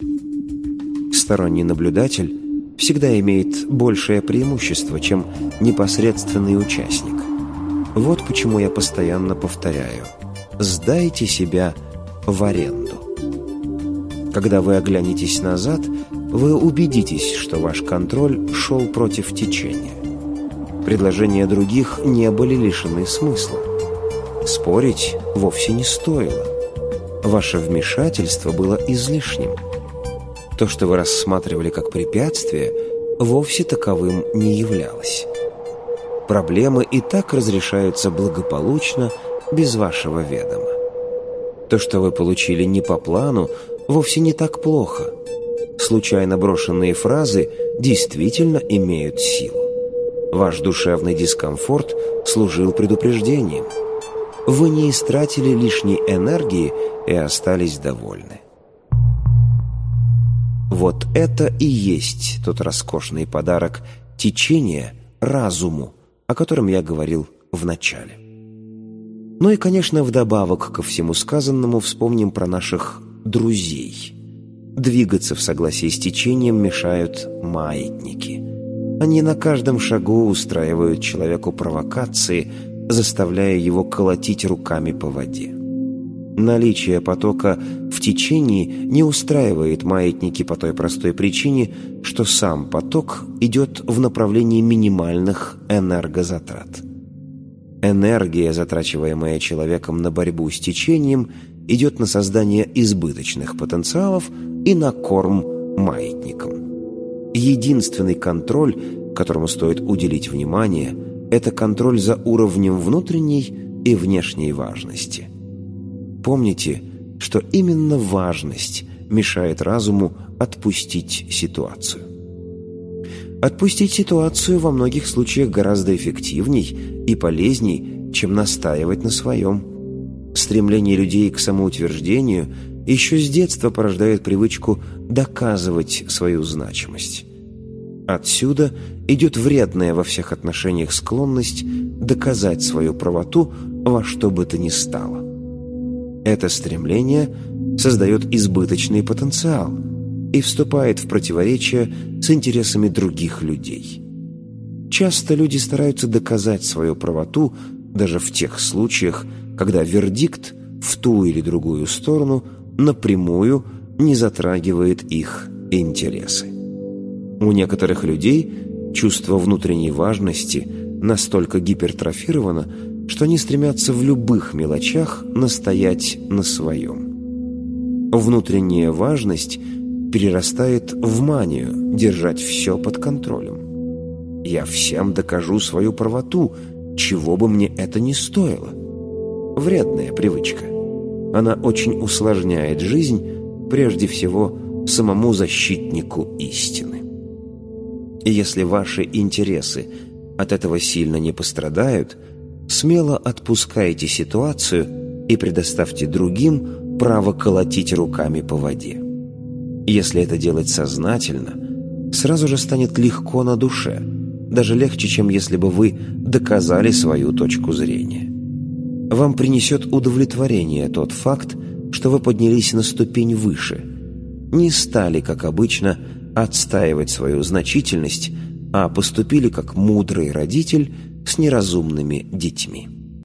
Сторонний наблюдатель всегда имеет большее преимущество, чем непосредственный участник. Вот почему я постоянно повторяю: сдайте себя в аренду. Когда вы оглянетесь назад, вы убедитесь, что ваш контроль шел против течения. Предложения других не были лишены смысла. Спорить вовсе не стоило. Ваше вмешательство было излишним. То, что вы рассматривали как препятствие, вовсе таковым не являлось. Проблемы и так разрешаются благополучно, без вашего ведома. То, что вы получили не по плану, вовсе не так плохо. Случайно брошенные фразы действительно имеют силу. Ваш душевный дискомфорт служил предупреждением. Вы не истратили лишней энергии и остались довольны. Вот это и есть тот роскошный подарок течения разуму, о котором я говорил в начале. Ну и, конечно, вдобавок ко всему сказанному вспомним про наших друзей. Двигаться в согласии с течением мешают маятники. Они на каждом шагу устраивают человеку провокации, заставляя его колотить руками по воде. Наличие потока в течении не устраивает маятники по той простой причине, что сам поток идет в направлении минимальных энергозатрат. Энергия, затрачиваемая человеком на борьбу с течением, идет на создание избыточных потенциалов и на корм маятникам. Единственный контроль, которому стоит уделить внимание, это контроль за уровнем внутренней и внешней важности. Помните, что именно важность мешает разуму отпустить ситуацию. Отпустить ситуацию во многих случаях гораздо эффективней и полезней, чем настаивать на своем. Стремление людей к самоутверждению еще с детства порождает привычку доказывать свою значимость. Отсюда идет вредная во всех отношениях склонность доказать свою правоту во что бы то ни стало. Это стремление создает избыточный потенциал и вступает в противоречие с интересами других людей. Часто люди стараются доказать свою правоту даже в тех случаях, когда вердикт в ту или другую сторону напрямую не затрагивает их интересы. У некоторых людей чувство внутренней важности настолько гипертрофировано, что они стремятся в любых мелочах настоять на своем. Внутренняя важность перерастает в манию держать все под контролем. Я всем докажу свою правоту, чего бы мне это ни стоило. Вредная привычка. Она очень усложняет жизнь, прежде всего, самому защитнику истины. И если ваши интересы от этого сильно не пострадают, смело отпускайте ситуацию и предоставьте другим право колотить руками по воде. Если это делать сознательно, сразу же станет легко на душе, даже легче, чем если бы вы доказали свою точку зрения. Вам принесет удовлетворение тот факт, что вы поднялись на ступень выше, не стали, как обычно, отстаивать свою значительность, а поступили как мудрый родитель с неразумными детьми.